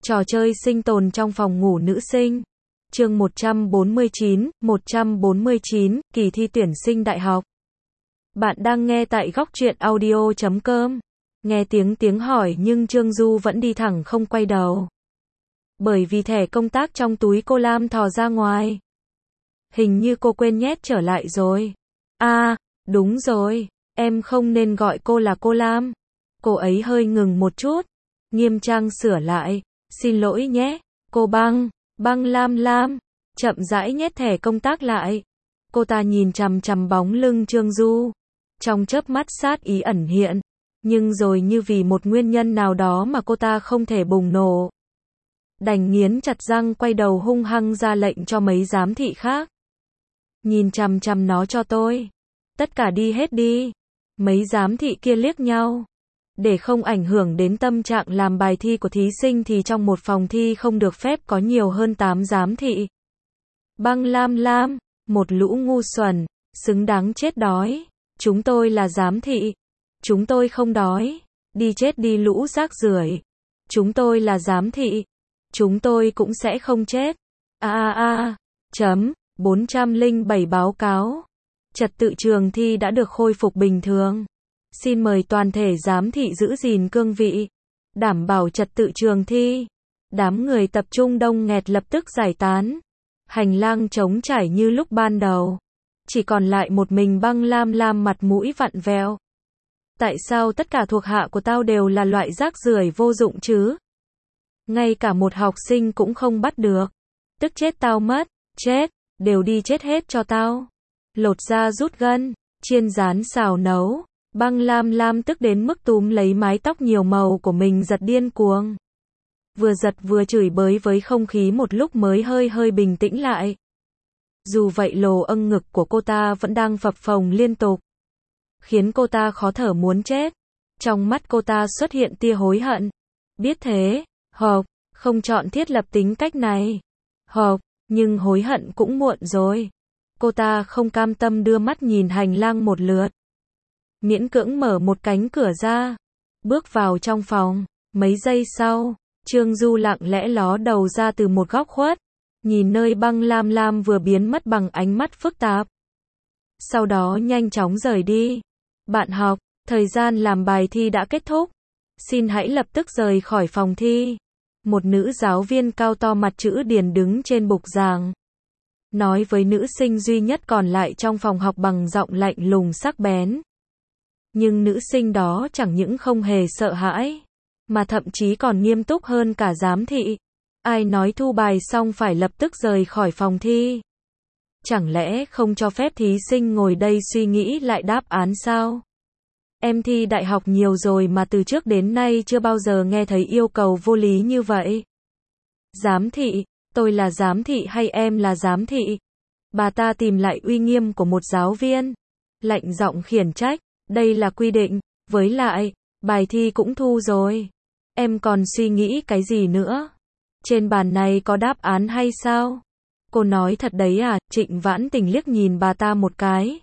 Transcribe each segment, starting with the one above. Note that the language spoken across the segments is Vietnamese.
Trò chơi sinh tồn trong phòng ngủ nữ sinh. Chương 149, kỳ thi tuyển sinh đại học. Bạn đang nghe tại Góc Truyện Audio.com. Nghe tiếng hỏi nhưng Trương Du vẫn đi thẳng không quay đầu. Bởi vì thẻ công tác trong túi cô Lam thò ra ngoài. Hình như cô quên nhét trở lại rồi. À, đúng rồi, em không nên gọi cô là cô Lam. Cô ấy hơi ngừng một chút, nghiêm trang sửa lại. Xin lỗi nhé, cô Băng Lam, chậm rãi nhét thẻ công tác lại. Cô ta nhìn chằm chằm bóng lưng Trương Du, trong chớp mắt sát ý ẩn hiện, nhưng rồi như vì một nguyên nhân nào đó mà cô ta không thể bùng nổ. Đành nghiến chặt răng quay đầu hung hăng ra lệnh cho mấy giám thị khác. Nhìn chằm chằm nó cho tôi. Tất cả đi hết đi. Mấy giám thị kia liếc nhau. Để không ảnh hưởng đến tâm trạng làm bài thi của thí sinh thì trong một phòng thi không được phép có nhiều hơn 8 giám thị. Băng Lam, một lũ ngu xuẩn, xứng đáng chết đói. Chúng tôi là giám thị. Chúng tôi không đói. Đi chết đi lũ rác rưởi. Chúng tôi là giám thị. Chúng tôi cũng sẽ không chết. 407 báo cáo. Trật tự trường thi đã được khôi phục bình thường. Xin mời toàn thể giám thị giữ gìn cương vị, đảm bảo trật tự trường thi. Đám người tập trung đông nghẹt lập tức giải tán. Hành lang trống trải như lúc ban đầu. Chỉ còn lại một mình Băng Lam mặt mũi vặn vẹo. Tại sao tất cả thuộc hạ của tao đều là loại rác rưởi vô dụng chứ? Ngay cả một học sinh cũng không bắt được. Tức chết tao mất, chết, đều đi chết hết cho tao. Lột da rút gân, chiên rán xào nấu. Băng Lam tức đến mức túm lấy mái tóc nhiều màu của mình giật điên cuồng. Vừa giật vừa chửi bới với không khí một lúc mới hơi bình tĩnh lại. Dù vậy lồ âng ngực của cô ta vẫn đang phập phồng liên tục, khiến cô ta khó thở muốn chết. Trong mắt cô ta xuất hiện tia hối hận. Biết thế, không chọn thiết lập tính cách này. Nhưng hối hận cũng muộn rồi. Cô ta không cam tâm đưa mắt nhìn hành lang một lượt. Miễn cưỡng mở một cánh cửa ra, bước vào trong phòng. Mấy giây sau, Trương Du lặng lẽ ló đầu ra từ một góc khuất, nhìn nơi Băng Lam vừa biến mất bằng ánh mắt phức tạp. Sau đó nhanh chóng rời đi. Bạn học, thời gian làm bài thi đã kết thúc. Xin hãy lập tức rời khỏi phòng thi. Một nữ giáo viên cao to mặt chữ điền đứng trên bục giảng, nói với nữ sinh duy nhất còn lại trong phòng học bằng giọng lạnh lùng sắc bén. Nhưng nữ sinh đó chẳng những không hề sợ hãi, mà thậm chí còn nghiêm túc hơn cả giám thị. Ai nói thu bài xong phải lập tức rời khỏi phòng thi? Chẳng lẽ không cho phép thí sinh ngồi đây suy nghĩ lại đáp án sao? Em thi đại học nhiều rồi mà từ trước đến nay chưa bao giờ nghe thấy yêu cầu vô lý như vậy. Giám thị, tôi là giám thị hay em là giám thị? Bà ta tìm lại uy nghiêm của một giáo viên, lạnh giọng khiển trách. Đây là quy định, với lại, bài thi cũng thu rồi. Em còn suy nghĩ cái gì nữa? Trên bàn này có đáp án hay sao? Cô nói thật đấy à? Trịnh Vãn Tình liếc nhìn bà ta một cái.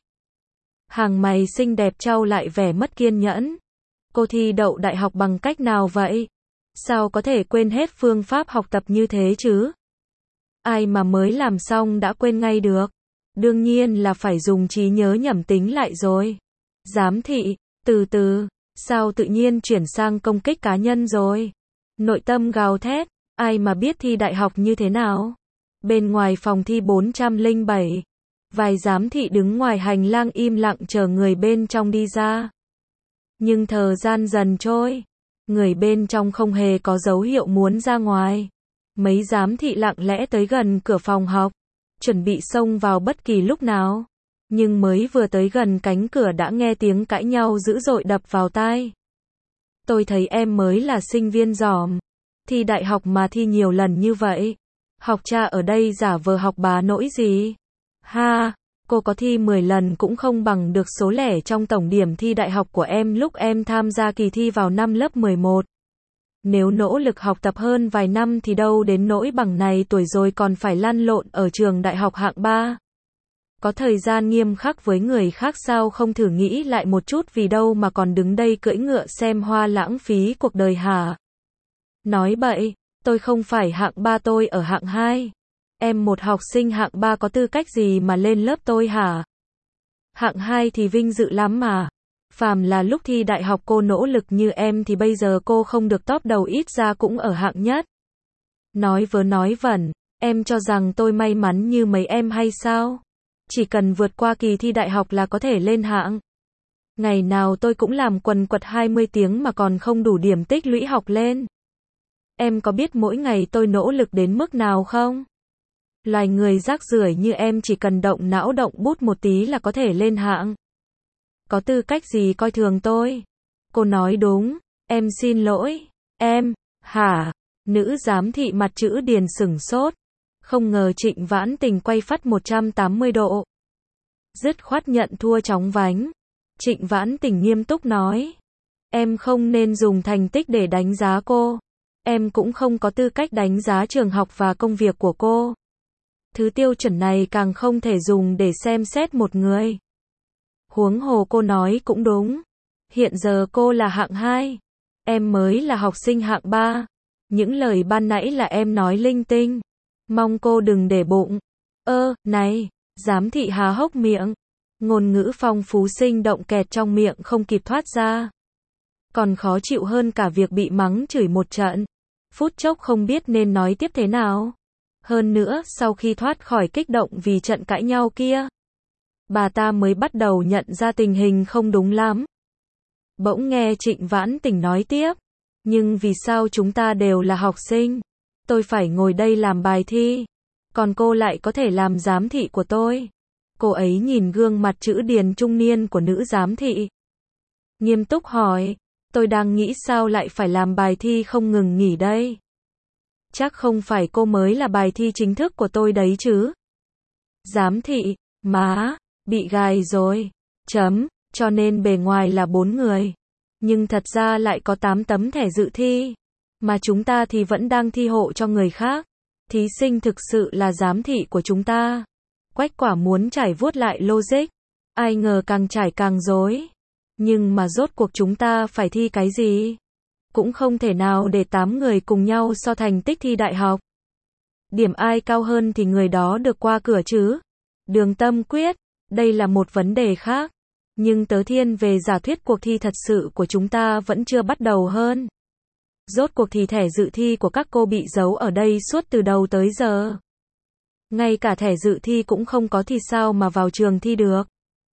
Hàng mày xinh đẹp trao lại vẻ mất kiên nhẫn. Cô thi đậu đại học bằng cách nào vậy? Sao có thể quên hết phương pháp học tập như thế chứ? Ai mà mới làm xong đã quên ngay được? Đương nhiên là phải dùng trí nhớ nhẩm tính lại rồi. Giám thị, từ, sao tự nhiên chuyển sang công kích cá nhân rồi? Nội tâm gào thét, ai mà biết thi đại học như thế nào? Bên ngoài phòng thi 407, vài giám thị đứng ngoài hành lang im lặng chờ người bên trong đi ra. Nhưng thời gian dần trôi, người bên trong không hề có dấu hiệu muốn ra ngoài. Mấy giám thị lặng lẽ tới gần cửa phòng học, chuẩn bị xông vào bất kỳ lúc nào. Nhưng mới vừa tới gần cánh cửa đã nghe tiếng cãi nhau dữ dội đập vào tai. Tôi thấy em mới là sinh viên giỏi. Thi đại học mà thi nhiều lần như vậy. Học cha ở đây giả vờ học bá nỗi gì? Ha, cô có thi 10 lần cũng không bằng được số lẻ trong tổng điểm thi đại học của em lúc em tham gia kỳ thi vào năm lớp 11. Nếu nỗ lực học tập hơn vài năm thì đâu đến nỗi bằng này tuổi rồi còn phải lăn lộn ở trường đại học hạng 3. Có thời gian nghiêm khắc với người khác sao không thử nghĩ lại một chút vì đâu mà còn đứng đây cưỡi ngựa xem hoa lãng phí cuộc đời hả? Nói bậy, Tôi không phải hạng 3, tôi ở hạng 2. Em một học sinh hạng 3 có tư cách gì mà lên lớp tôi hả? Hạng 2 thì vinh dự lắm mà. Phàm là lúc thi đại học cô nỗ lực như em thì bây giờ cô không được top đầu ít ra cũng ở hạng nhất. Nói vớ nói vẩn, em cho rằng tôi may mắn như mấy em hay sao? Chỉ cần vượt qua kỳ thi đại học là có thể lên hạng. Ngày nào tôi cũng làm quần quật 20 tiếng mà còn không đủ điểm tích lũy học lên. Em có biết mỗi ngày tôi nỗ lực đến mức nào không? Loài người rác rưởi như em chỉ cần động não động bút một tí là có thể lên hạng. Có tư cách gì coi thường tôi? Cô nói đúng, em xin lỗi. Em, hả? Nữ giám thị mặt chữ điền sửng sốt. Không ngờ Trịnh Vãn Tình quay phắt 180 độ. Dứt khoát nhận thua chóng vánh. Trịnh Vãn Tình nghiêm túc nói. Em không nên dùng thành tích để đánh giá cô. Em cũng không có tư cách đánh giá trường học và công việc của cô. Thứ tiêu chuẩn này càng không thể dùng để xem xét một người. Huống hồ cô nói cũng đúng. Hiện giờ cô là hạng 2. Em mới là học sinh hạng 3. Những lời ban nãy là em nói linh tinh. Mong cô đừng để bụng. Này, giám thị há hốc miệng. Ngôn ngữ phong phú sinh động kẹt trong miệng không kịp thoát ra. Còn khó chịu hơn cả việc bị mắng chửi một trận. Phút chốc không biết nên nói tiếp thế nào. Hơn nữa, sau khi thoát khỏi kích động vì trận cãi nhau kia, bà ta mới bắt đầu nhận ra tình hình không đúng lắm. Bỗng nghe Trịnh Vãn Tình nói tiếp. Nhưng vì sao chúng ta đều là học sinh? Tôi phải ngồi đây làm bài thi. Còn cô lại có thể làm giám thị của tôi. Cô ấy nhìn gương mặt chữ điền trung niên của nữ giám thị. Nghiêm túc hỏi. Tôi đang nghĩ sao lại phải làm bài thi không ngừng nghỉ đây? Chắc không phải cô mới là bài thi chính thức của tôi đấy chứ? Giám thị, má, bị gài rồi. Cho nên bề ngoài là 4 người. Nhưng thật ra lại có 8 tấm thẻ dự thi. Mà chúng ta thì vẫn đang thi hộ cho người khác. Thí sinh thực sự là giám thị của chúng ta. Quách Quả muốn trải vuốt lại logic. Ai ngờ càng trải càng rối. Nhưng mà rốt cuộc chúng ta phải thi cái gì? Cũng không thể nào để 8 người cùng nhau so thành tích thi đại học. Điểm ai cao hơn thì người đó được qua cửa chứ. Đường Tâm Quyết, đây là một vấn đề khác. Nhưng tớ thiên về giả thuyết cuộc thi thật sự của chúng ta vẫn chưa bắt đầu hơn. Rốt cuộc thì thẻ dự thi của các cô bị giấu ở đây suốt từ đầu tới giờ. Ngay cả thẻ dự thi cũng không có thì sao mà vào trường thi được.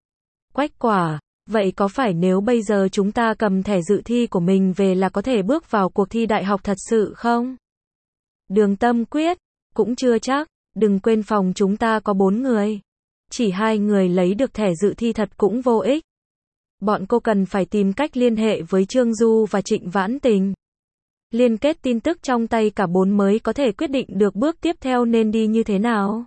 Quách Quả, vậy có phải nếu bây giờ chúng ta cầm thẻ dự thi của mình về là có thể bước vào cuộc thi đại học thật sự không? Đường Tâm Quyết, cũng chưa chắc, đừng quên phòng chúng ta có 4 người. Chỉ 2 người lấy được thẻ dự thi thật cũng vô ích. Bọn cô cần phải tìm cách liên hệ với Trương Du và Trịnh Vãn Tình. Liên kết tin tức trong tay cả 4 mới có thể quyết định được bước tiếp theo nên đi như thế nào.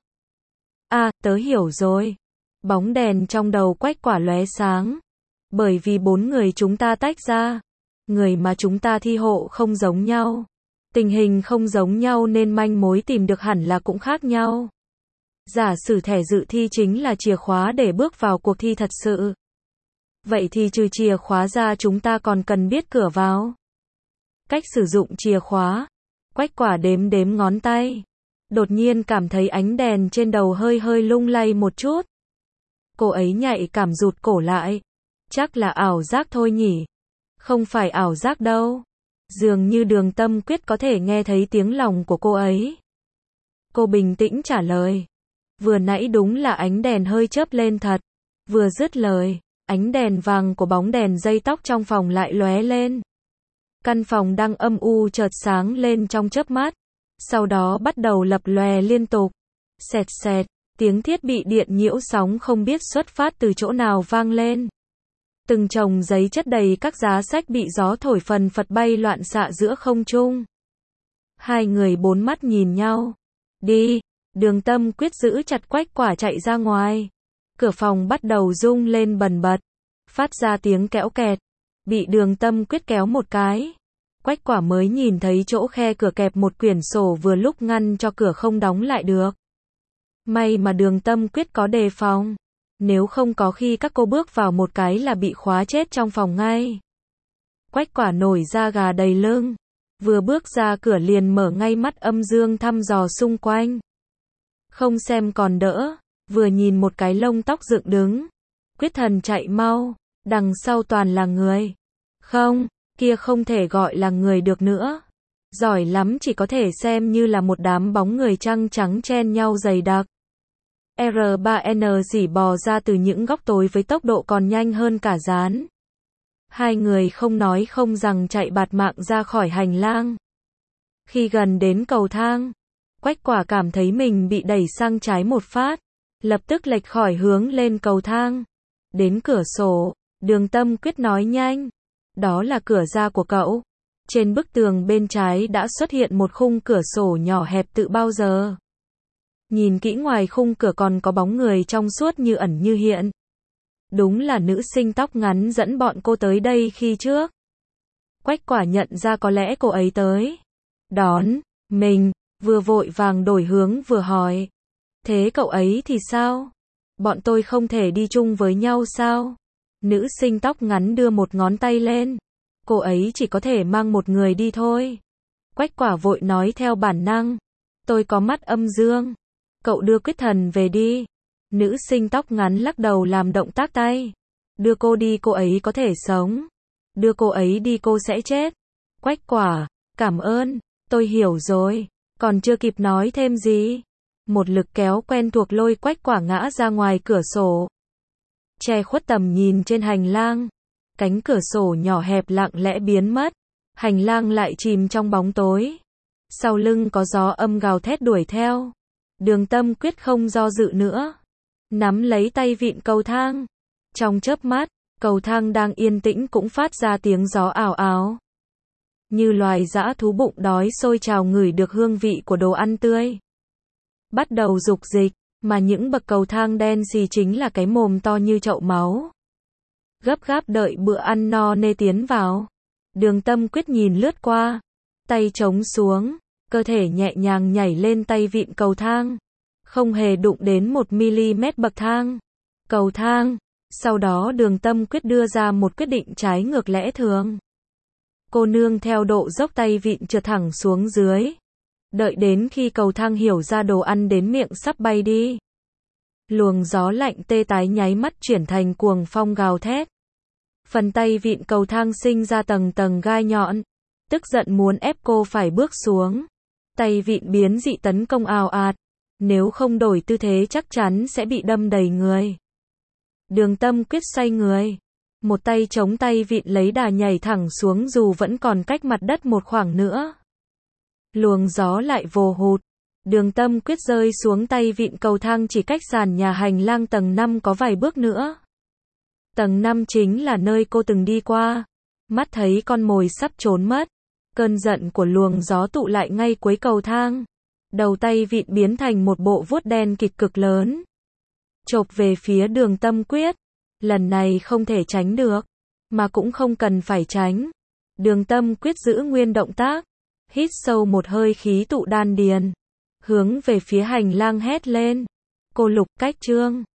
Tớ hiểu rồi. Bóng đèn trong đầu Quách Quả lóe sáng. Bởi vì 4 người chúng ta tách ra. Người mà chúng ta thi hộ không giống nhau. Tình hình không giống nhau nên manh mối tìm được hẳn là cũng khác nhau. Giả sử thẻ dự thi chính là chìa khóa để bước vào cuộc thi thật sự. Vậy thì trừ chìa khóa ra chúng ta còn cần biết cửa vào. Cách sử dụng chìa khóa. Quách Quả đếm đếm ngón tay. Đột nhiên cảm thấy ánh đèn trên đầu hơi hơi lung lay một chút. Cô ấy nhạy cảm rụt cổ lại. Chắc là ảo giác thôi nhỉ. Không phải ảo giác đâu. Dường như Đường Tâm Quyết có thể nghe thấy tiếng lòng của cô ấy. Cô bình tĩnh trả lời. Vừa nãy đúng là ánh đèn hơi chớp lên thật. Vừa dứt lời, ánh đèn vàng của bóng đèn dây tóc trong phòng lại lóe lên. Căn phòng đang âm u chợt sáng lên trong chớp mắt. Sau đó bắt đầu lập lòe liên tục. Xẹt xẹt, tiếng thiết bị điện nhiễu sóng không biết xuất phát từ chỗ nào vang lên. Từng chồng giấy chất đầy các giá sách bị gió thổi phần phật bay loạn xạ giữa không trung. 2 người 4 mắt nhìn nhau. Đi, Đường Tâm Quyết giữ chặt Quách Quả chạy ra ngoài. Cửa phòng bắt đầu rung lên bần bật. Phát ra tiếng kẽo kẹt. Bị Đường Tâm Quyết kéo một cái. Quách Quả mới nhìn thấy chỗ khe cửa kẹp một quyển sổ vừa lúc ngăn cho cửa không đóng lại được. May mà Đường Tâm Quyết có đề phòng. Nếu không có khi các cô bước vào một cái là bị khóa chết trong phòng ngay. Quách Quả nổi da gà đầy lưng. Vừa bước ra cửa liền mở ngay mắt âm dương thăm dò xung quanh. Không xem còn đỡ, vừa nhìn một cái lông tóc dựng đứng. Quyết thần chạy mau, đằng sau toàn là người. Không, kia không thể gọi là người được nữa. Giỏi lắm chỉ có thể xem như là một đám bóng người trăng trắng chen nhau dày đặc. R3N dỉ bò ra từ những góc tối với tốc độ còn nhanh hơn cả gián. Hai người không nói không rằng chạy bạt mạng ra khỏi hành lang. Khi gần đến cầu thang, Quách Quả cảm thấy mình bị đẩy sang trái một phát, lập tức lệch khỏi hướng lên cầu thang. Đến cửa sổ, Đường Tâm Quyết nói nhanh, đó là cửa ra của cậu. Trên bức tường bên trái đã xuất hiện một khung cửa sổ nhỏ hẹp từ bao giờ. Nhìn kỹ ngoài khung cửa còn có bóng người trong suốt như ẩn như hiện. Đúng là nữ sinh tóc ngắn dẫn bọn cô tới đây khi trước. Quách Quả nhận ra có lẽ cô ấy tới đón mình, vừa vội vàng đổi hướng vừa hỏi. Thế cậu ấy thì sao? Bọn tôi không thể đi chung với nhau sao? Nữ sinh tóc ngắn đưa một ngón tay lên. Cô ấy chỉ có thể mang một người đi thôi. Quách Quả vội nói theo bản năng. Tôi có mắt âm dương. Cậu đưa Quyết Thần về đi. Nữ sinh tóc ngắn lắc đầu làm động tác tay. Đưa cô đi cô ấy có thể sống. Đưa cô ấy đi cô sẽ chết. Quách Quả, cảm ơn, tôi hiểu rồi. Còn chưa kịp nói thêm gì. Một lực kéo quen thuộc lôi Quách Quả ngã ra ngoài cửa sổ. Che khuất tầm nhìn trên hành lang. Cánh cửa sổ nhỏ hẹp lặng lẽ biến mất. Hành lang lại chìm trong bóng tối. Sau lưng có gió âm gào thét đuổi theo. Đường Tâm Quyết không do dự nữa. Nắm lấy tay vịn cầu thang. Trong chớp mắt, cầu thang đang yên tĩnh cũng phát ra tiếng gió ào ào. Như loài dã thú bụng đói sôi trào ngửi được hương vị của đồ ăn tươi. Bắt đầu dục dịch, mà những bậc cầu thang đen xì chính là cái mồm to như chậu máu. Gấp gáp đợi bữa ăn no nê tiến vào. Đường Tâm Quyết nhìn lướt qua. Tay chống xuống, cơ thể nhẹ nhàng nhảy lên tay vịn cầu thang. Không hề đụng đến 1mm bậc thang. Cầu thang. Sau đó Đường Tâm Quyết đưa ra một quyết định trái ngược lẽ thường. Cô nương theo độ dốc tay vịn trượt thẳng xuống dưới. Đợi đến khi cầu thang hiểu ra đồ ăn đến miệng sắp bay đi. Luồng gió lạnh tê tái nháy mắt chuyển thành cuồng phong gào thét. Phần tay vịn cầu thang sinh ra tầng tầng gai nhọn. Tức giận muốn ép cô phải bước xuống. Tay vịn biến dị tấn công ào ạt. Nếu không đổi tư thế chắc chắn sẽ bị đâm đầy người. Đường Tâm Quyết xoay người. Một tay chống tay vịn lấy đà nhảy thẳng xuống dù vẫn còn cách mặt đất một khoảng nữa. Luồng gió lại vồ hụt. Đường Tâm Quyết rơi xuống tay vịn cầu thang chỉ cách sàn nhà hành lang tầng 5 có vài bước nữa. Tầng 5 chính là nơi cô từng đi qua. Mắt thấy con mồi sắp trốn mất. Cơn giận của luồng gió tụ lại ngay cuối cầu thang. Đầu tay vịn biến thành một bộ vuốt đen kịch cực lớn. Chộp về phía Đường Tâm Quyết. Lần này không thể tránh được. Mà cũng không cần phải tránh. Đường Tâm Quyết giữ nguyên động tác. Hít sâu một hơi khí tụ đan điền. Hướng về phía hành lang hét lên. Cô Lục Cách Trương.